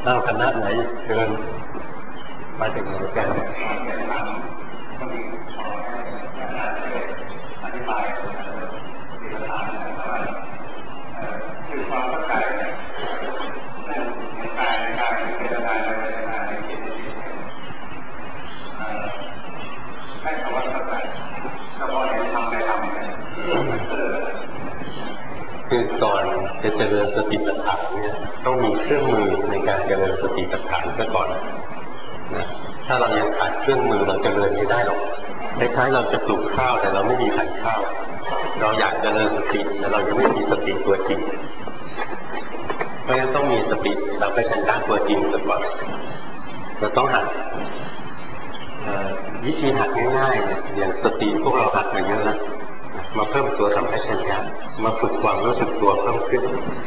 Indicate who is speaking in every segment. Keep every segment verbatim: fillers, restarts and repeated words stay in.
Speaker 1: อ้าวคณะไหนเชิญมาถึงไหนกันอธิบายมีปัญหาว่าคือความเข้าใจในกายในกายในเวทนาในเวทนาในจิตให้คำว่าเข้าใจก็พอเห็นทำไปทำไปคือก่อนจะเจริญสติปัฏฐานเนี่ยต้องมีเครื่องมือในการเจริญสติปัฏฐานซะก่อนนะถ้าเรายังขาดเครื่องมือเราเจริญไม่ได้หรอกคล้ายๆเราจะปลูกข้าวแต่เราไม่มีพันธุ์ข้าวเราอยากเจริญสติแต่เรายังไม่มีสติตัวจริงเพราะฉะนั้นต้องมีสติสัมปชัญญะตัวจริงซะก่อนเราต้องหัดวิธีหัดง่ายๆอย่างสติพวกเราหัดมาเยอะแล้วมาเพิ่มตัวสัมปชัญญะมาฝึกความรู้สึกตัวเพิ่มขึ้น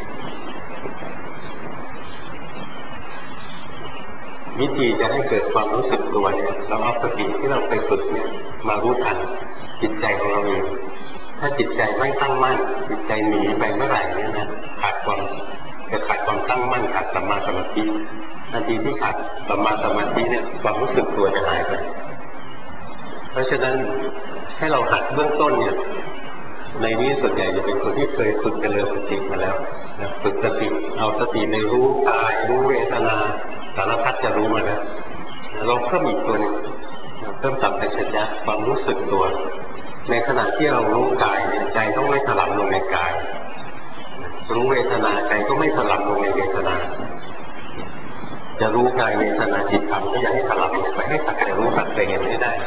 Speaker 1: วิธีจะให้เกิดความรู้สึกตัวเนี่ยเราเอาสติที่เราไปฝึกเนี่ยมารู้ทันจิตใจของเราเองถ้าจิตใจไม่ตั้งมั่นจิตใจหนีไปเมื่อไหร่เนี่ยนะขาดความจะขาดความตั้งมั่นขาดสัมมาสมาธิทันทีที่ขาดสัมมาสมาธิเนี่ยความรู้สึกตัวจะหายไปเพราะฉะนั้นให้เราหัดเบื้องต้นเนี่ยในนี้ส่วนใหญ่จะเป็นคนที่เคยฝึกเจริญสติมาแล้วนะฝึกสติเอาสติในรู้กายรู้เวทนาสารพัดจะรู้มาแล้วเราเพิ่มอีกตัวนึงเพิ่มสัมปชัญญะความรู้สึกตัวในขณะที่เรารู้กายเนี่ยใจต้องไม่ถลำลงในกายรู้เวทนาใจก็ไม่ถลำลงในเวทนาจะรู้กายเวทนาจิตธรรมก็อย่าให้ถลำลงไปให้สักแต่รู้สักแต่เห็นให้ได้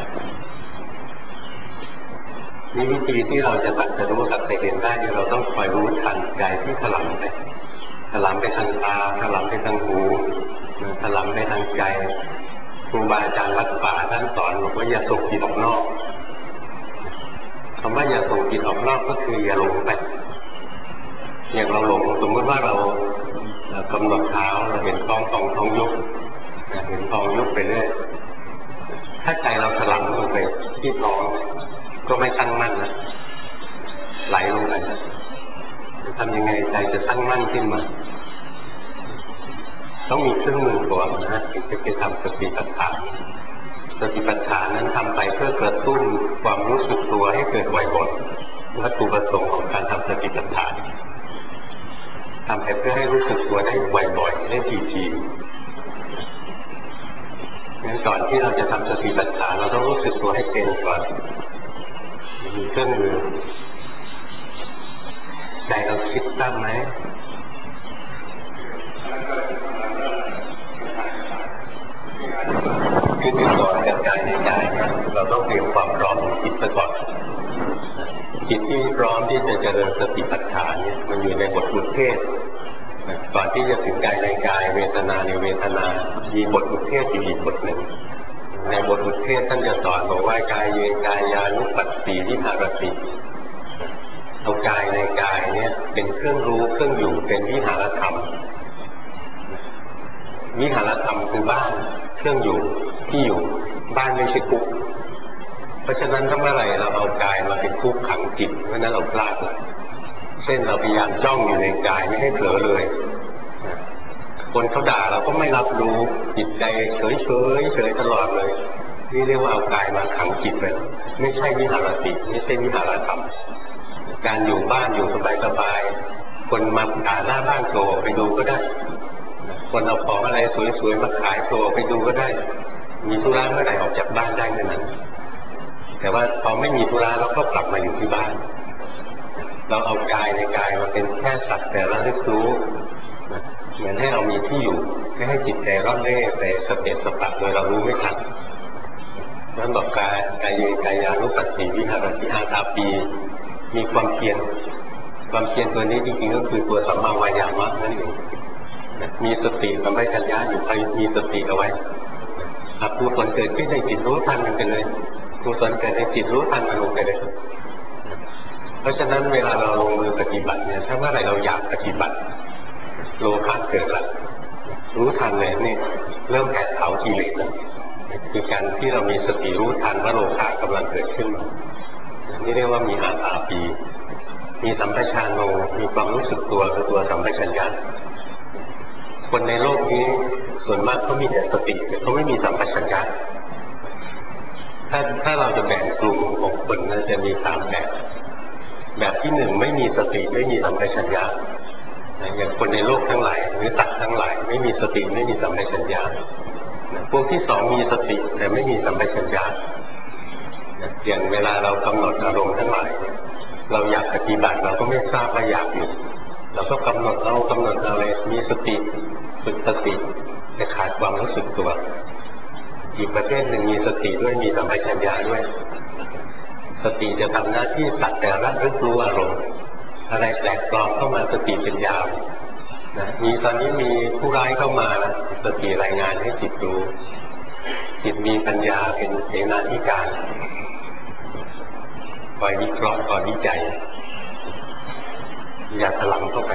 Speaker 1: นี่วิธีที่เราจะสักแต่รู้สักแต่เห็นได้เนี่ยเราต้องคอยรู้ทันใจที่ถลำไปถลำไปทางตาถลำไปทางหูถลำไปทางใจครูบาอาจารย์วัดป่าท่านสอนบอกว่าอย่าส่งจิตออกนอกคำว่าอย่าส่งจิตออกนอกก็คืออย่าหลงไปอย่างเราหลงสมมติว่าเรากำหนดเท้าเราเห็นท้องท้องท้องยุบเห็นท้องยุบไปเรื่อยถ้าใจเราถลำลงไปที่ท้องก็ไม่ตั้งมั่นนะไหลลงไปทำยังไงใจจะตั้งมั่นขึ้นมาต้องมีเครื่องมือก่อนนะถึงจะไปทำสติปัฏฐานสติปัฏฐานนั้นทำไปเพื่อกระตุ้นความรู้สึกตัวให้เกิดบ่อยๆวัตถุประสงค์ของการทำสติปัฏฐานทำไปเพื่อให้รู้สึกตัวได้บ่อยๆได้ทีๆงั้นก่อนที่เราจะทำสติปัฏฐานเราต้องรู้สึกตัวให้เป็นก่อนมีเครื่องมือใจเราคิดตั้งไหมคือที่สอนกับกายในกายเนี่ยเราต้องเตรียมความพร้อมของจิตซะก่อนจิตที่พร้อมที่จะเจริญสติปัฏฐานเนี่ยมันอยู่ในบทอุเทศก่อนที่จะถึงกายในกายเวทนาในเวทนามีบทอุเทศอยู่อีกบทหนึ่งในบทอุเทศท่านจะสอนบอกว่ากายเยกายานุปัสสีวิหารติเอากายในกายเนี่ยเป็นเครื่องรู้เครื่องอยู่เป็นวิหารธรรมวิหารธรรมคือบ้านเครื่องอยู่ที่อยู่บ้านไม่ใช่คุกเพราะฉะนั้นถ้าเมื่อไหร่เราเอากายมาเป็นคุกขังจิตเพราะนั้นเราพลาดแล้วเช่นเราพยายามจ้องอยู่ในกายไม่ให้เผลอเลยคนเขาด่าเราก็ไม่รับรู้จิตใจเฉยเฉยเฉยตลอดเลยนี่เรียกว่าเอากายมาขังจิตเลยไม่ใช่วิหารติไม่ใช่วิหารธรรมการอยู่บ้านอยู่สบายๆคนมาด่าหน้าบ้านโชว์ไปดูก็ได้คนเอาของอะไรสวยๆมาขายโชว์ไปดูก็ได้มีธุระเมื่อไหร่ออกจากบ้านได้เมื่อนั้นแต่ว่าพอไม่มีธุระเราก็กลับมาอยู่ที่บ้านเราเอากายในกายมาเป็นแค่สักแต่ระลึกรู้เหมือนให้เรามีที่อยู่ไม่ให้จิตใจร่อนเร่ไปสเปสสปะโดยเรารู้ไม่ทันนั่นบอกกายกายเยกายานุปัสสีวิหารติอาตาปีมีความเพียรความเพียรตัวนี้จริงๆก็คือตัวสัมมาวายามะนั่นเองมีสติสัมปชัญญะอยู่ใครมีสติเอาไว้กุศลเกิดขึ้นในจิตรู้ทันมันไปเลยกุศลเกิดในจิตรู้ทันมันลงไปเลยเพราะฉะนั้นเวลาเราลงมือปฏิบัติเนี่ยถ้าเมื่อไหร่เราอยากปฏิบัติโลภะเกิดละรู้ทันเลยนี่เริ่มแผดเผากิเลสแล้วคือการที่เรามีสติรู้ทันว่าโลภะกำลังเกิดขึ้นนี่เรียกว่ามีอาตาปีมีสัมปชัญโนมีความรู้สึกตัวคือตัวสัมปชัญญะคคนในโลกนี้ส่วนมากเขามีแต่สติแต่เขาไม่มีสัมปชัญญะถ้าถ้าเราจะแบ่งกลุ่มของคนนั้นจะมีสามแบบแบบที่หนึ่งไม่มีสติไม่มีสัมปชัญญะอย่างคนในโลกทั้งหลายหรือสัตว์ทั้งหลายไม่มีสติไม่มีสัมปชัญญะพวกที่สองมีสติแต่ไม่มีสัมปชัญญะอย่างเวลาเรากำหนดอารมณ์ทั้งหลายเราอยากปฏิบัติเราก็ไม่ทราบว่าอยากอยู่เราก็กำหนดเอากำหนดอะไรมีสติฝึกสติแต่ขาดความรู้สึกตัวอีกประเภทหนึ่งมีสติด้วยมีสัมปชัญญะด้วยสติจะทำหน้าที่สักแต่ระลึกรู้อารมณ์อะไรแปลกปลอมเข้ามาสติเป็นยามนะมีตอนนี้มีผู้ร้ายเข้ามานะสติรายงานให้จิตรู้จิตมีปัญญาเป็นเสนาธิการคอยวิเคราะห์คอยวิจัยอย่าถลำเข้าไป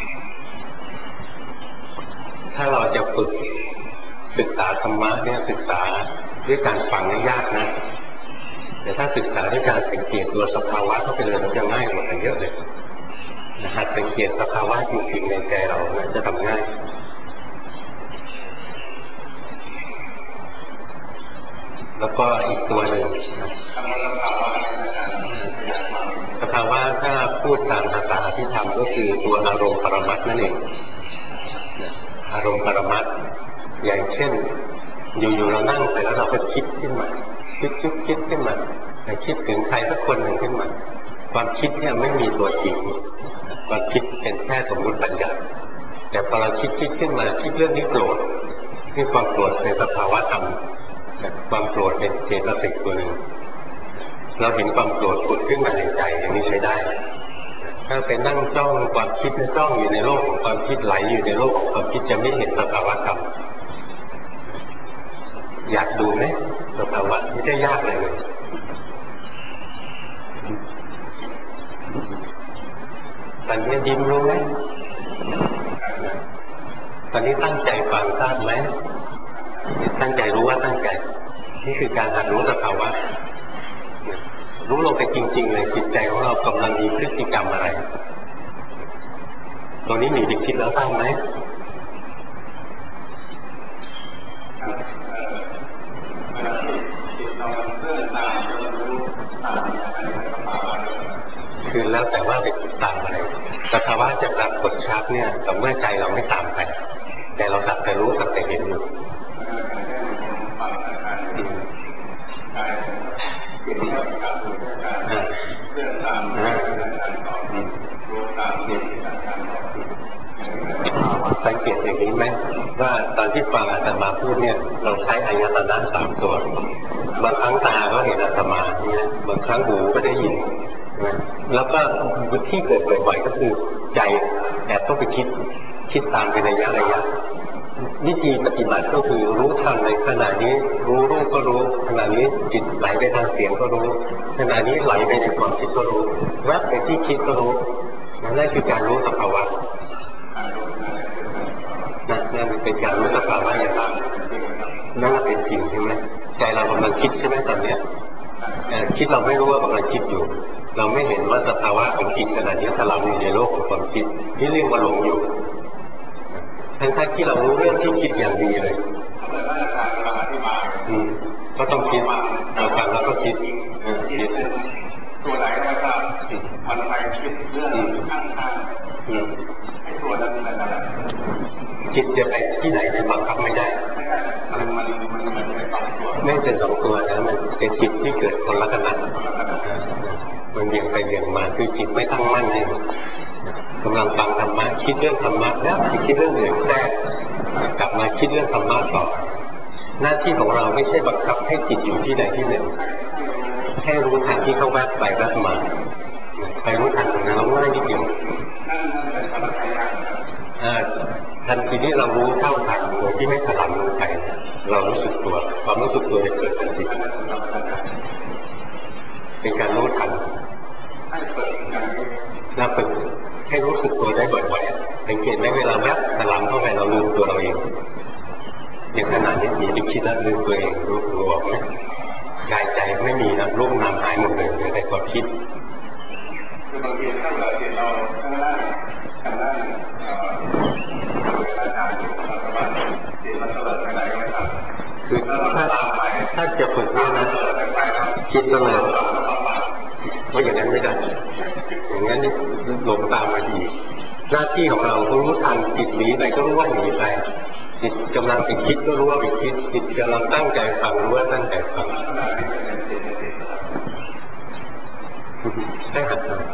Speaker 1: ถ้าเราจะฝึกศึกษาธรรมะเนี่ยศึกษาด้วยการฟังนี่ยากนะแต่ถ้าศึกษาด้วยการสังเกตตัวสภาวะเข้าไปเลยมันจะง่ายกว่ากันเยอะเลยหัดสังเกตสภาวะจริงๆในใจเราจะทำง่ายแล้วก็อีกตัวหนึ่งสภาวะถ้าพูดตามภาษาอภิธรรมก็คือตัวอารมณ์ปรมัตถ์นั่นเองอารมณ์ปรมัตถ์อย่างเช่นอยู่ๆเรานั่งไปแล้วเราก็คิดขึ้นมาคิดคิดคิดขึ้นมาแต่คิดถึงใครสักคนหนึ่งขึ้นมาความคิดเนี่ยไม่มีตัวจริงความคิดเป็นแค่สมมุติบัญญัติแต่พอเราคิดคิดขึ้นมาคิดเรื่องนี้โกรธที่ความโกรธเป็นสภาวะธรรมความโกรธเป็นเจตสิกตัวหนึ่งเราเห็นความโกรธผุดขึ้นมาในใจอย่างนี้ใช้ได้ถ้าไปนั่งจ้องความคิดจ้องอยู่ในโลกของความคิดไหลอยู่ในโลกของความคิดจะไม่เห็นสภาวะธรรมอยากดูไหมสภาวะไม่ได้ยากเลยตอนนี้ยิ้มรู้ไหมตอนนี้ตั้งใจฟังทราบไหมตั้งใจรู้ว่าตั้งใจนี่คือการหัดรู้สภาวะรู้ลงไปจริงๆเลยจิตใจของเรากำลังมีพฤติกรรมอะไรตรงนี้หนีไปคิดแล้วทราบไหมคือแล้วแต่ว่าไปติดตามอะไรสภาวะจะปรากฏชัดเนี่ยแต่เมื่อใจเราไม่ตามไปแต่เราสักแต่รู้สักแต่เห็นอยู่สังเกตอย่างนี้ไหมว่าตอนที่ฟังอาตมาพูดเนี่ยเราใช้อายตนะสามตัวบางครั้งตาก็เห็นอาตมาเนี่ยบางครั้งหูก็ได้ยินนะแล้วก็ที่เกิดบ่อยๆก็คือใจแอบต้องไปคิดคิดตามเป็นระยะระยะวิธีปฏิบัติก็คือรู้ทันในขณะนี้รู้รูปก็รู้ขณะนี้จิตไหลไปทางเสียงก็รู้ขณะนี้ไหลไปในความคิดก็รู้แวบไปที่คิดก็รู้นั่นคือการรู้สภาวะนั่นเป็นการรู้สภาวะอย่างไรนั่นเป็นจริงใช่ไหมใจเรากำลังคิดใช่ไหมตอนนี้คิดเราไม่รู้ว่ากำลังคิดอยู่เราไม่เห็นว่าสภาวะของจิตขณะนี้ถ้าเราอยู่ในโลกของความคิดนี่เรียกว่าหลงอยู่ทั้งๆที่เรารู้เรื่องที่คิดอย่างดีเลยก็ต้องคิดเราฟังแล้วก็คิดคิดตัวไหนก็ทราบมันไปคิดเรื่องข้างๆไอ้ตัวนั้นเป็นอะไรคิดจะไปที่ไหนในบังคับไม่ได้มันมันมันเป็นสองตัวไม่เป็นสองตัวนะมันเป็นจิตที่เกิดคนละขณะมันเบี่ยงไปเบี่ยงมาคือจิตไม่ตั้งมั่นเองกำลังฟังธรรมะคิดเรื่องธรรมะแล้วคิดเรื่องอื่นแทรกกลับมาคิดเรื่องธรรมะต่อหน้าที่ของเราไม่ใช่บังคับให้จิตอยู่ที่ใดที่หนึ่งแค่รู้ทันที่เขาแวบไปแวบมาไปรู้ทันตรงนั้นเราง่ายนิดเดียวทันทีที่เรารู้เท่าทันโดยที่ไม่ถลำลงไปเรารู้สึกตัวความรู้สึกตัวจะเกิดทันทีเป็นการรู้ทันน่าฝึกให้รู้สึกตัวได้บ่อยๆสังเกตไหมเวลาแวบถลำเข้าไปเราลืมตัวเราเองอย่างขนาดนี้มีไปคิดแล้วลืมตัวเองรู้รู้ออกไหมกายใจไม่มีนะรูปนามหายหมดเลยเหลือแต่ความคิดคือบางทีถ้าเราเห็นเราข้างล่างข้างล่างเอ่ออาจารย์คือถ้าถ้าจะฝึกเนี่ยนะคิดตลอดเพราะอย่างนั้นไม่ได้อย่างนั้นนี่หลงตามมาดีหน้าที่ของเราก็รู้ทันจิตหนีไปก็รู้ว่าหนีไปจิตกำลังไปคิดก็รู้ว่าไปคิดจิตกำลังตั้งใจฟังรู้ว่าตั้งใจฟังให้หัดนะ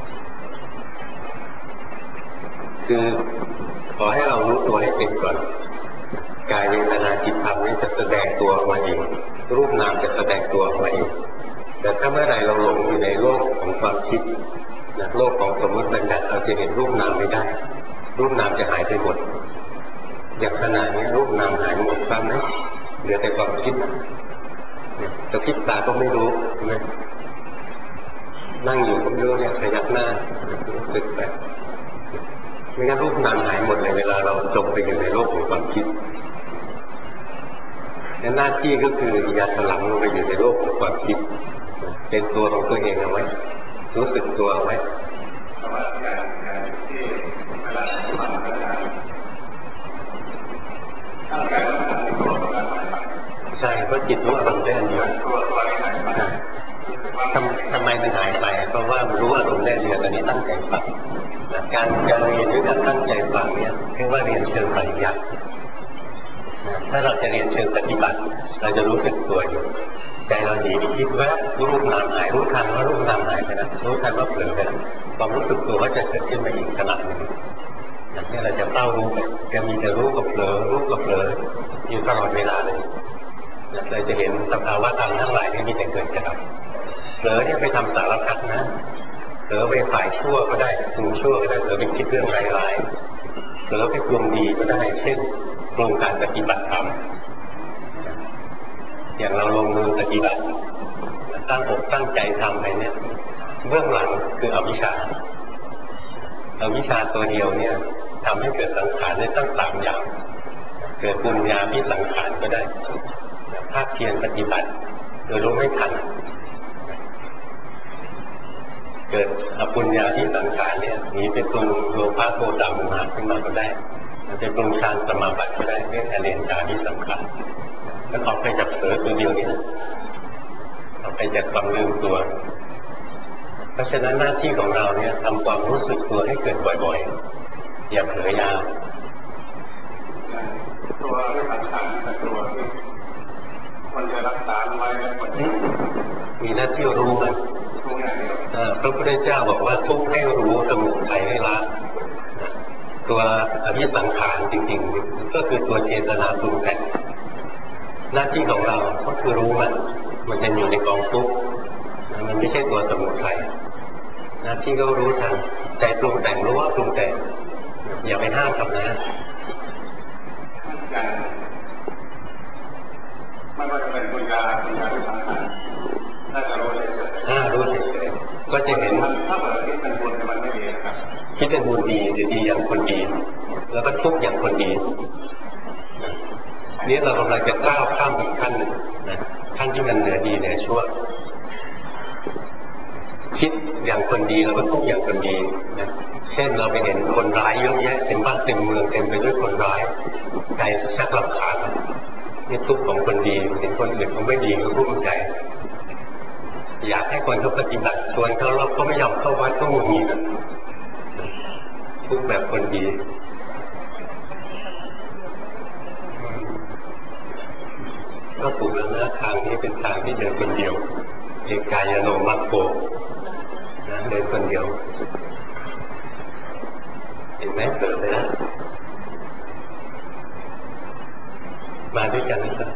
Speaker 1: คือขอให้เรารู้ตัวให้เป็นก่อนกายเวทนาจิตธรรมนี่จะแสดงตัวออกมาเองรูปนามจะแสดงตัวออกมาเองแต่ถ้าเมื่อไรเราหลงอยู่ในโลกของความคิดนะโลกของสมมติบัญญัติเราจะเห็นรูปนามไม่ได้รูปนามจะหายไปหมดอย่างขณะนี้รูปนามหายหมดซ้ำนะเหลือแต่ความคิดจะคิดตาก็ไม่รู้นะนั่งอยู่ก็ไม่รู้เนี่ยขยับหน้ารู้สึกแบบไม่งั้นรูปนามหายหมดเลยเวลาเราจมไปอยู่ในโลกของความคิดหน้าที่ก็คืออย่าถลำลงไปอยู่ในโลกของความคิดเป็นตัวของตัวเองเอาไว้รู้สึกตัวเอาไว้ใช่เพราะจิตรู้อารมณ์ได้อันเดียวทำทำไมมันหายไปเพราะว่ารู้อารมณ์ได้เดียวตอนนี้ตั้งใจฟังการการเรียนด้วยการตั้งใจฟังเนี่ยเรียกว่าเรียนเชิงปริยัติถ้าเราจะเรียนเชิงปฏิบัติเราจะรู้สึกตัวอยู่ใจเราหนีไปคิดแวบรู้รูปนามหายรู้ทันว่ารูปนามหายไปนะรู้ทันว่าเผลอไปนะความรู้สึกตัวก็จะเกิดขึ้นมาอีกขนาดหนึ่งนี่เราจะเฝ้ารู้ไปจะมีแต่รู้กับเผลอรู้กับเผลออยู่ตลอดเวลาเลยเราจะเห็นสภาวะธรรมทั้งหลายที่มีแต่เกิดกับดับเผลอเนี่ยไปทำสารพัดนะเผลอไปฝ่ายชั่วก็ได้ปรุงชั่วก็ได้เผลอไปคิดเรื่องร้ายๆเผลอไปปรุงดีก็ได้เช่นปรุงการปฏิบัติธรรมอย่างเราลงมือปฏิบัติตั้งอกตั้งใจทำไปเนี่ยเบื้องหลังคืออวิชชาอวิชชาตัวเดียวเนี่ยทำให้เกิดสังขารได้ตั้งสามอย่างเกิดปุญญาภิสังขารก็ได้ภาคเพียรปฏิบัติโดยรู้ไม่ทันเกิดอปุญญาภิสังขารเนี่ยหนีไปปรุงโลภะโทสะโมหะขึ้นมาก็ได้มันจะปรุงฌานสมาบัติก็ได้เรียกอเนชาภิสังขารแล้วออกไปจากเผลอตัวเดียวนี่นะออกไปจากความลืมตัวเพราะฉะนั้นหน้าที่ของเราเนี่ยทำความรู้สึกตัวให้เกิดบ่อยๆอย่าเผลอยาว
Speaker 2: ตัวไม่ขัดขันแต่ตัวมันจะรักษาไว้ในคนนี้
Speaker 1: มีหน้าที่รู้มันพระพุทธเจ้าบอกว่าทุกข์ให้รู้สมุทัยให้ละตัวอภิสังขารจริงๆก็คือตัวเจตนาปรุงแต่งหน้าที่ของเราก็คือรู้มันมันจะอยู่ในกองทุกข์มันไม่ใช่ตัวสมุทัยหน้าที่ก็รู้ทันใจปรุงแต่งรู้ว่าปรุงแต่งอย่าไปห้ามกับนะ
Speaker 2: มันก็จะเป็นปุญญาปุญญาที่สำคัญน่าจะรู้เลย
Speaker 1: ถ้ารู้เฉยๆก็จะเห็น
Speaker 2: ถ้าเกิดคิดเป็นบุญมันไม่ดีนะครับ
Speaker 1: คิดเป็นบุญดีหรือดีอย่างคนดีแล้วก็ทุกข์อย่างคนดีนี้เรากำลังจะก้าวข้ามอีกขั้นหนึ่งนะขั้นที่มันเหนือดีเหนือชั่วคิดอย่างคนดีแล้วก็ทุกข์อย่างคนดีนะเช่นเราไปเห็นคนร้ายเยอะแยะเต็มบ้านเต็มเมืองเต็มไปด้วยคนร้ายใจชักรำคาญนี่ทุกข์ของคนดีเห็นคนอื่นเขาไม่ดีก็รุ่มใจอยากให้คนเขาปฏิบัติชวนเขาเราก็ไม่ยอมเข้าวัดก็หงุดหงิดทุกข์แบบคนดีก็ถูกแล้วนะทางนี้เป็นทางที่เดินคนเดียวเอกายโนมัคโคนะเดินคนเดียวเห็นไหมเกิดเลยนะมาด้วยกันนะครับ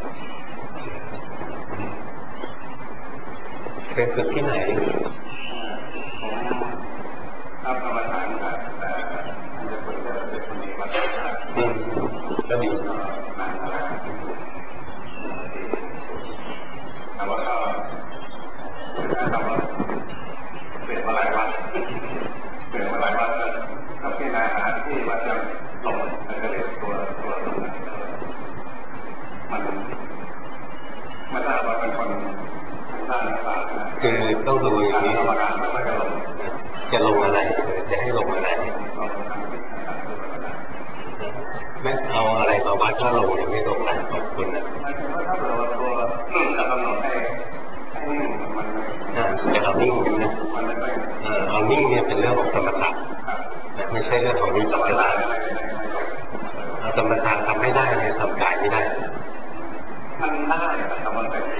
Speaker 1: เคยฝึกที่ไหน
Speaker 2: ครับกรรมฐานครับแต่จะฝึกได้เป็นคนนี้มา
Speaker 1: อืมก็ดี
Speaker 2: แต่ว่าก็ทำว่าเปลี่ยนมาหลายวันเปลี่ยนมาหลายวันก็พิจารณาที่ว่าจะหลงในเรื่องตัวตัวมันไม่ทราบว่าเป็นคนทางด้านศาสตร์
Speaker 1: คือต้องดูอย่างนี้จะลงอะไรจะให้ลงอะไรไม่เอาอะไรมาวัดก็ลงยังไม่ลงนะขอบคุณนะ
Speaker 2: หมายถึงว่าถ้าเราตัวจะกำหนดให้ให้นิ่งมัน
Speaker 1: จะเอานิ่งนะ
Speaker 2: มันไม่ไม่
Speaker 1: เอานิ่งเนี่ยเป็นเรื่องของสมถะไม่ใช่เรื่องของวิปัสสนาเอาสมถะทำไม่ได้เลยทำกายไม่ได้
Speaker 2: มันได้แต่มันเป็น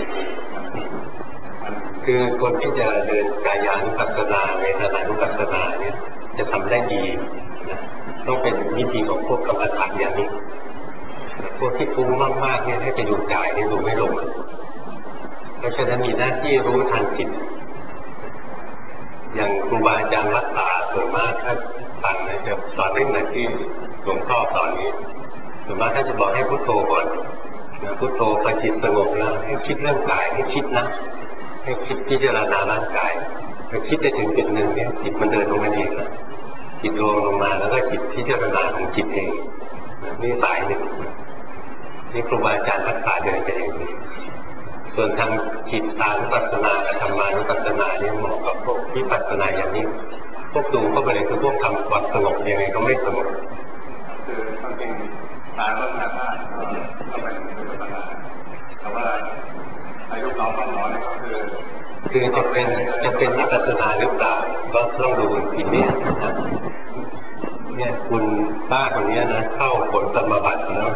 Speaker 1: คือคนที่จะเดินกายานุปัสสนาเวทนานุปัสสนาเนี่ยจะทำได้ดีนะต้องเป็นวิธีของพวกกรรมฐานอย่างนี้พวกที่ฟุ้งมากๆเนี่ยให้ไปดูกายเนี่ยดูไม่ลงเพราะฉะนั้นมีหน้าที่รู้ทันจิตอย่างครูบาอาจารย์วัดป่าส่วนมากถ้าฟังนะจะสอนเรื่องไหนที่หลวงพ่อสอนนี้ส่วนมากท่านจะบอกให้พุทโธก่อนนะพุทโธพอจิตสงบแล้วให้คิดเรื่องกายให้คิดนะให้คิดพิจารณาร่างกายพอคิดไปถึงจุดหนึ่งเนี่ยจิตมันเดินลงมาเองนะจิตรวมลงมาแล้วก็จิตพิจารณาของจิตเองนี่สายหนึ่งนี่ครูบาอาจารย์วัดป่าเดินไปเองส่วนทางจิตตานุปัสสนาธรรมานุปัสสนาเนี่ยเหมาะกับพวกวิปัสสนาอย่างนี้พวกดูเข้าไปเลยคือพวกทำความสงบยังไงก็ไม่สงบ
Speaker 2: คือความจริงตาก็สามารถเข้าไปในวิปัสสนาแต่ว่าอายุน้องก็น้อยก็คือ
Speaker 1: คือจะเป็นจะเป็นวิปัสสนาหรือเปล่าก็ต้องดูทีนี้นะเนี่ยคุณป้าคนนี้นะเข้าผลสมาบัติแล้ว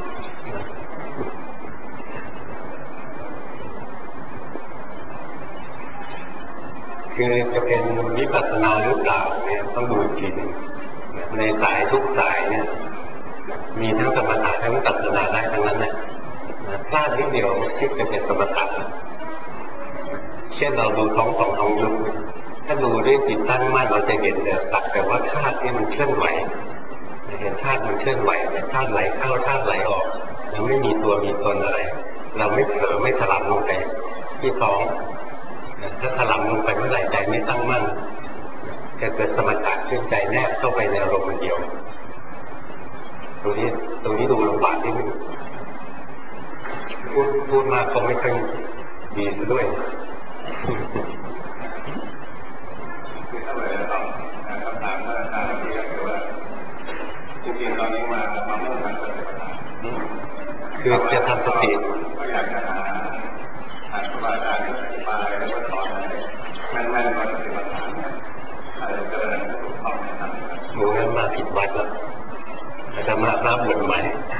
Speaker 1: คือจะเป็นวิปัสสนาหรือเปล่าเนี่ยต้องดูทีนึงในสายทุกสายเนี่ยมีทั้งสมถะทั้งวิปัสสนาได้ทั้งนั้นนะพลาดนิดเดียวคิดจะเป็นสมถะเช่นเราดูท้องของท้องยุบถ้าดูด้วยจิตตั้งมั่นเราจะเห็นแต่สักแต่ว่าธาตุนี่มันเคลื่อนไหวเห็นธาตุมันเคลื่อนไหวธาตุไหลเข้าธาตุไหลออกยังไม่มีตัวมีตนอะไรเราไม่เผลอไม่ถลำลงไปที่ท้องถ้าถลำลงไปเมื่อไหร่ใจไม่ตั้งมั่นจะเกิดสมถะขึ้นใจแนบเข้าไปในอารมณ์เดียวตรงนี้ตรงนี้ดูลำบากนิดนึงพูดพูดมากก็ไม่ค่อยดีซะด้วย
Speaker 2: คือถ้าเราจะตอบคำถามว่าตามที่ก็คือว่าจริงๆตอนนี้มามาเมื่อการปฏิบัติ
Speaker 1: คือจะทำสติ
Speaker 2: ก็อยากจะหาหาครูบาอาจารย์ที่อธิบายแล้วก็สอนให้แม่นๆว่าปฏิบัติเนี่ยอะไรจะเดินถูกต้องนะครับ
Speaker 1: หนูนั้นมาผิดวัดแล้วจะมารับเงินใหม่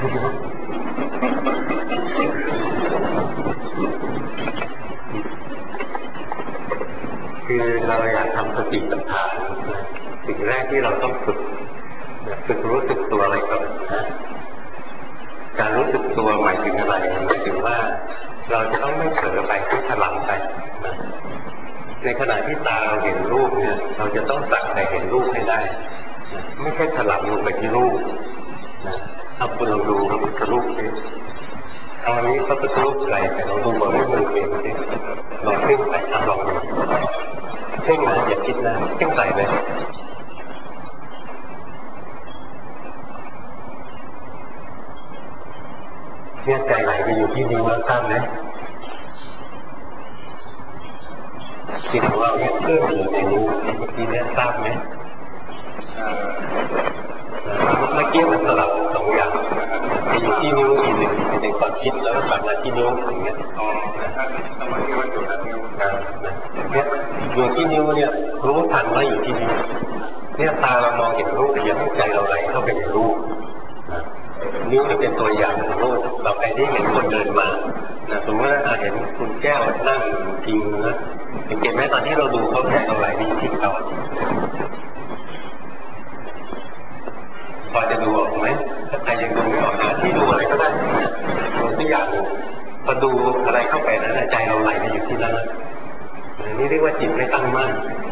Speaker 1: คือเราอยากทำสติปัฏฐานสิ่งแรกที่เราต้องฝึกฝึกรู้สึกตัวอะไรก่อนนะการรู้สึกตัวหมายถึงอะไรหมายถึงว่าเราจะต้องไม่เผลอไปไม่ถลำไปนะในขณะที่ตาเราเห็นรูปเนี่ยเราจะต้องสักแต่เห็นรูปให้ได้ไม่ใช่ถลำลงไปที่รูปนะเอาคุณลองดูพระพุทธรูปดิเอาอันนี้พระพุทธรูปอะไรแต่เราดูบนรูปมือเองดิลองเพ่งใส่ลองดูเพ่งนะอย่าคิดนะเพ่งใส่เลยเนี่ยใจไหลไปอยู่ที่นิ้วแล้วทราบไหมจิตของเราเนี่ยเคลื่อนไปอยู่ในนิ้วที่นี้ทราบไหมเมื่อกี้มันสลับสองอย่างไปอยู่ที่นิ้วทีหนึ่งในความคิดแล้วก็กลับมาที่นิ้วอย่างเงี้ย
Speaker 2: อ๋อทำไมที่ว่าอยู่ที่นิ้ว
Speaker 1: เนี่ยอยู่ที่นิ้วเนี่ยรู้ทันว่าอยู่ที่นิ้วเนี่ยตาเรามองเห็นรูปแต่ยังให้ใจเราไหลเข้าไปในรูปนิ้วจะเป็นตัวอย่างของรูปเราไปที่เห็นคนเดินมาสมมติว่าเห็นคุณแก้วนั่งพิงนะเห็นไหมตอนที่เราดูเขาใจเราไหลไปอยู่ที่เขาพอจะดูออกไหมถ้าใครยังดูไม่ออกนะที่ดูอะไรก็ได้ดูตัวอย่างพอดูอะไรเข้าไปนั้นใจเราไหลไปอยู่ที่นั่นนี่เรียกว่าจิตไม่ตั้งมั่น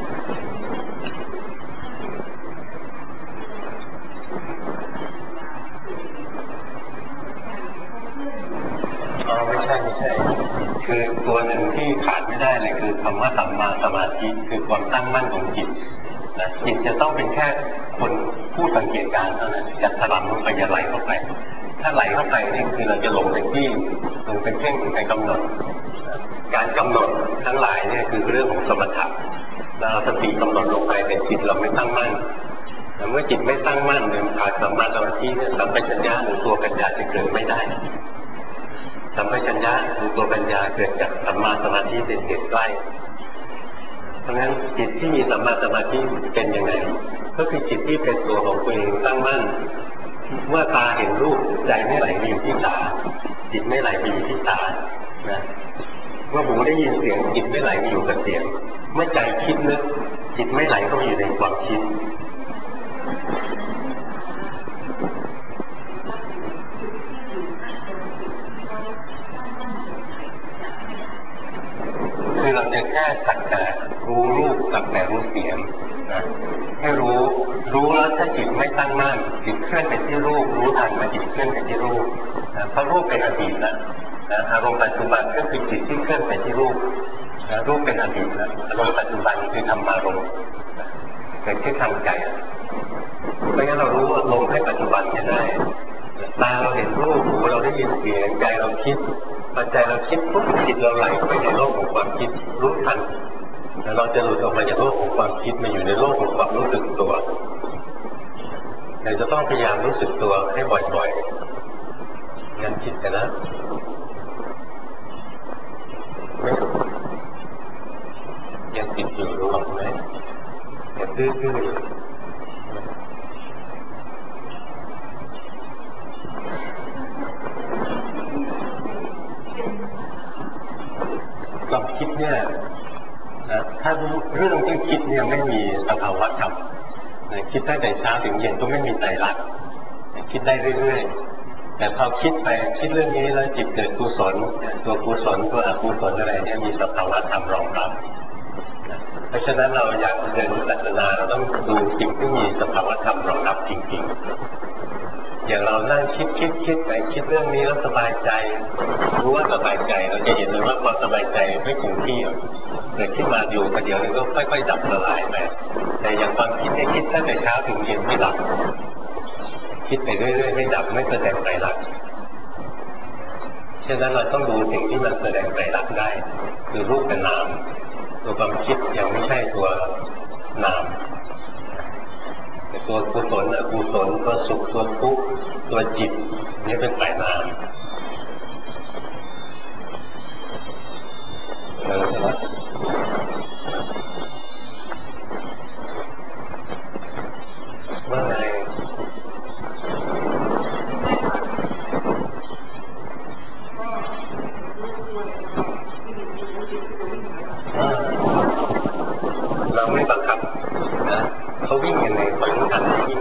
Speaker 1: อ๋อไม่ใช่ไม่ใช่คือตัวหนึ่งที่ขาดไม่ได้เลยคือคำว่าสัมมาสมาธิคือความตั้งมั่นของจิตนะจิตจะต้องเป็นแค่คนผู้สังเกตการเท่านั้นจะถลำลงไปจะไหลเข้าไปถ้าไหลเข้าไปนี่คือเราจะลงไปที่ลงไปเพ่งไปกำหนดการกำหนดทั้งหลายเนี่ยคือเรื่องของสมถะเราสติกำหนดลงไปแต่จิตเราไม่ตั้งมั่นแต่เมื่อจิตไม่ตั้งมั่นหรือขาดสัมมาสมาธิเนี่ยสัมปชัญญะหรือตัวปัญญาจะเกิดไม่ได้สัมปชัญญะหรือตัวปัญญาเกิดจากสัมมาสมาธิเป็นเหตุใกล้เพราะฉะนั้นจิตที่มีสัมมาสมาธิเป็นยังไงก็คือจิตที่เป็นตัวของตัวเองตั้งมั่นเมื่อตาเห็นรูปใจไม่ไหลไปอยู่ที่ตาจิตไม่ไหลไปอยู่ที่ตานะเมื่อหูได้ยินเสียงจิตไม่ไหลไปอยู่กับเสียงเมื่อใจคิดนึกจิตไม่ไหลเข้าไปอยู่ในความคิดคือเราจะแค่สักแต่รู้รูปสักแต่รู้เสียงนะให้รู้รู้แล้วถ้าจิตไม่ตั้งมั่นจิตเคลื่อนไปที่รูปรู้ทันมาจิตเคลื่อนไปที่รูปนะเพราะรูปเป็นอดีตแล้วนะอารมณ์ปัจจุบันก็คือจิตที่เคลื่อนไปที่รูปนะรูปเป็นอดีตแล้วอารมณ์ปัจจุบันคือธรรมารมณ์เกิดขึ้นทางใจเพราะงั้นเรารู้อารมณ์ให้ปัจจุบันจะได้ตาเราเห็นรูปหูเราได้ยินเสียงใจเราคิดพอใจเราคิดปุ๊บจิตเราไหลไปในโลกของความคิดรู้ทันแล้วเราจะหลุดออกมาจากโลกของความคิดมาอยู่ในโลกของความรู้สึกตัวเราจะต้องพยายามรู้สึกตัวให้บ่อยๆงั้นคิดกันนะไม่ยังติดอยู่รู้หรอกไหมแต่ตื้อๆความคิดเนี่ยนะถ้าเรื่องที่คิดเนี่ยไม่มีสภาวะธรรมคิดตั้งแต่เช้าถึงเย็นก็ไม่มีไตรลักษณ์คิดได้เรื่อยๆแต่พอคิดไปคิดเรื่องนี้แล้วจิตเกิดกุศลตัวกุศลตัวอกุศลอะไรเนี่ยมีสภาวะธรรมรองรับเพราะฉะนั้นเราอยากเรียนวิปัสสนาเราต้องดูสิ่งที่มีสภาวะธรรมรองรับจริงๆอย่างเรานั่งคิดคิดคิดไปคิดเรื่องนี้แล้วสบายใจรู้ว่าสบายใจเราจะเห็นเลยว่าความสบายใจไม่คงที่เกิดขึ้นมาอยู่ประเดี๋ยวนึงก็ค่อยๆดับละลายไปแต่อย่างความคิดเนี่ยคิดตั้งแต่เช้าถึงเย็นไม่ดับคิดไปเรื่อยๆไม่ดับไม่แสดงไตรลักษณ์ฉะนั้นเราต้องดูสิ่งที่มันแสดงไตรลักษณ์ได้คือรูปกับนามตัวความคิดยังไม่ใช่ตัวนามแต่ตัวกุศลอกุศลตัวสุขตัวทุกข์ตัวจิตนี่เป็นฝ่ายนามเออใช่ไหมว่าไงเราไม่บังคับนะเขาวิ่งยังไงคอยรู้ทันวิ่ง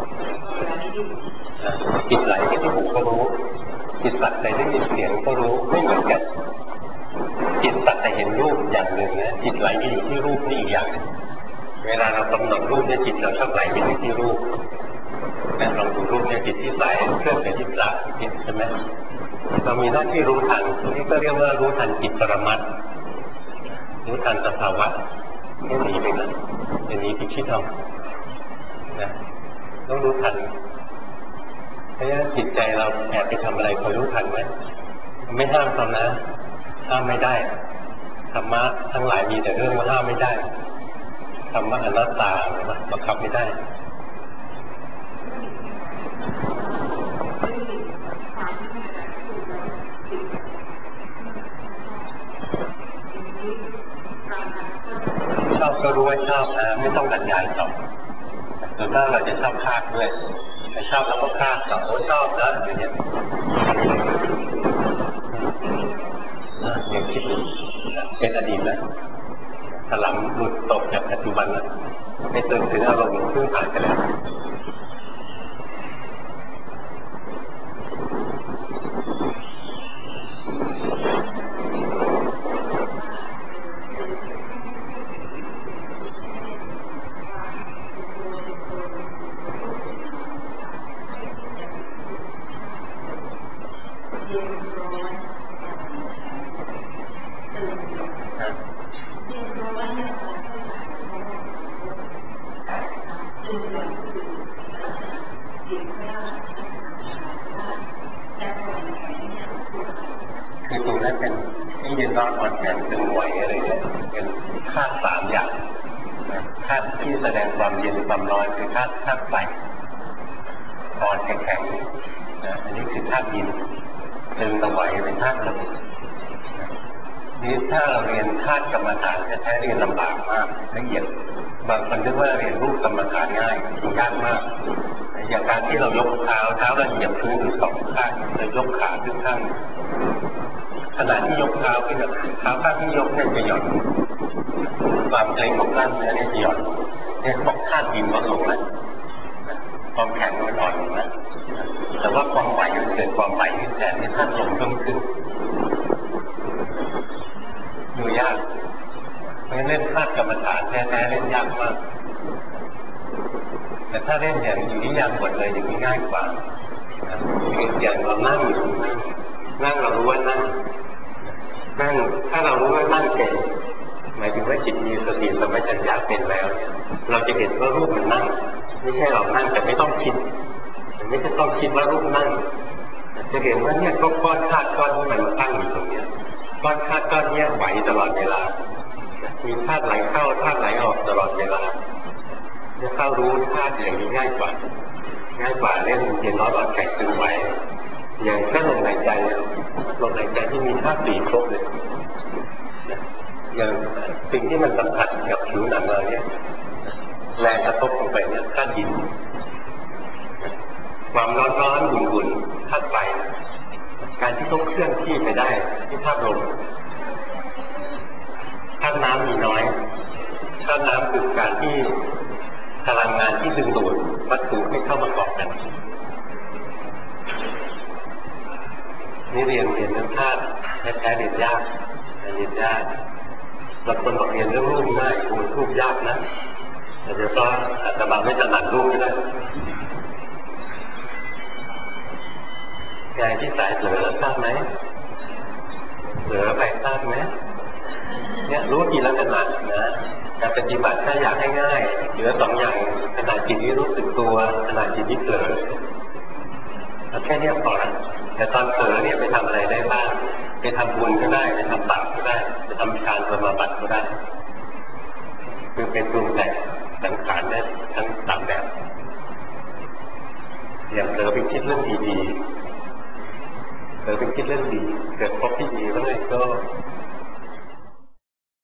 Speaker 1: จิตไหลไปที่หูก็รู้จิตสักแต่ได้ยินเสียงก็รู้ไม่เหมือนกันจิตสักแต่เห็นรูปอย่างหนึ่งนะจิตไหลไปอยู่ที่รูปนี่อีกอย่างนึงเวลาเรากำหนดรูปเนี่ยจิตเราชอบไหลไปที่รูปแต่ลองดูรูปเนี่ยจิตที่ไหลเคลื่อนไปที่ปลายจิตใช่ไหมเรามีหน้าที่รู้ทันนี่ก็เรียกว่ารู้ทันจิตปรมัตถ์รู้ทันสภาวะไม่หนีไปนะอย่าหนีไปคิดเอานะต้องรู้ทันเพราะฉะนั้นจิตใจเราแอบไปทำอะไรคอยรู้ทันไหมไม่ห้ามทำนะห้ามไม่ได้ธรรมะทั้งหลายมีแต่เรื่องว่าห้ามไม่ได้ธรรมะอนัตตาบังคับไม่ได้ชอบก็รู้ว่าชอบนะไม่ต้องบรรยายต่อส่วนมากเราจะชอบภาคด้วยถ้าชอบแล้วก็ภาคต่อโอ้ชอบนะอย่างเงี้ยนะอย่างคิดเป็นอดีตนะถลำหลุดตกจากปัจจุบันนะไม่ตื่นถึงอารมณ์ซึ่งผ่านไปแล้วคือตรงนั้นเป็นที่ยืนรอดอ่อนแข็งตึงไหวอะไรเนี่ยเป็นค่าสามอย่างธาตุที่แสดงความเย็นความร้อนคือธาตุธาตุไฟอ่อนแข็งๆนะอันนี้คือธาตุดินตึงตะไหวเป็นธาตุลมนี้ถ้าเราเรียนธาตุกรรมฐานแท้ๆเรียนลำบากมากละเอียดบางคนนึกว่าเรียนรูปกรรมฐานง่ายยากมากอย่างการที่เรายกเท้าเท้าเราเหยียบพื้นสองข้างเรายกขาขึ้นข้างขณะที่ยกเท้าขึ้นเท้าข้างที่ยกเนี่ยจะหย่อนความเกร็งของกล้ามเนื้อเนี่ยจะหย่อนเนี่ยบอกธาตุดินลดลงแล้วความแข็งมันอ่อนลงแล้วแต่ว่าความไหวมันเกิดความไหวขึ้นแทนที่ธาตุลมเพิ่มขึ้นดูยากไม่เล่นธาตุกรรมฐานแท้ๆเล่นยากมากแต่ถ้าเล่นอย่างอยู่ที่ยางบทเลยอย่างนี้ง่ายกว่าอย่างเรานั่งอยู่นั่งเรารู้ว่านั่งนั่งถ้าเรารู้ว่านั่งเป็นหมายถึงว่าจิตมีสติสัมปชัญญะเป็นแล้วเนี่ยเราจะเห็นว่ารูปมันนั่งไม่ใช่เรานั่งแต่ไม่ต้องคิดไม่ใช่ต้องคิดว่ารูปนั่งจะเห็นว่าเนี่ยก็ก้อนธาตุก้อนที่มันตั้งอยู่ตรงนี้ก้อนธาตุก้อนนี้ไหวตลอดเวลามีธาตุไหลเข้าธาตุไหลออกตลอดเวลาจะเข้ารู้ธาตุอย่างนี้ง่ายกว่าง่ายกว่าเล่นเย็นร้อนอ่อนแข็งตึงไหวอย่างแค่ลมหายใจลมหายใจที่มีธาตุสี่ครบเลยอย่างสิ่งที่มันสัมผัสกับผิวหนังเราเนี่ยแรงกระทบลงไปเนี่ยธาตุดินความร้อนร้อนอุ่นอุ่นธาตุไฟการที่ต้องเคลื่อนที่ไปได้ที่ธาตุลมธาตุน้ำมีน้อยธาตุน้ำคือการที่พลังงานที่ดึงดูดวัตถุให้เข้ามาเกาะกันนี่เรียนเรียนเรื่องธาตุแท้ๆเรียนยากเรียนยากบางคนบอกเรียนเรื่องรูปง่ายมันรูปยากนะแต่เดี๋ยวก็อาจจะบางไม่ถนัดรูปก็ได้งานที่สายเผลอทราบไหมเผลอไปทราบไหมเนี่ยรู้กี่ลักษณะนะการปฏิบัติถ้าอยากให้ง่ายเหลือสองอย่างขณะจิตที่รู้สึกตัวขณะจิตที่เผลอแค่นี้พอละแต่ตอนเผลอเนี่ยไปทำอะไรได้บ้างไปทำบุญก็ได้ไปทำบาปก็ได้ไปทำฌานสมาบัติก็ได้คือเป็นปรุงแต่งสังขารได้ทั้งสามแบบอย่างเผลอไปคิดเรื่องดีๆเผลอไปคิดเรื่องดีเกิดพบที่ดีแล้วไงก็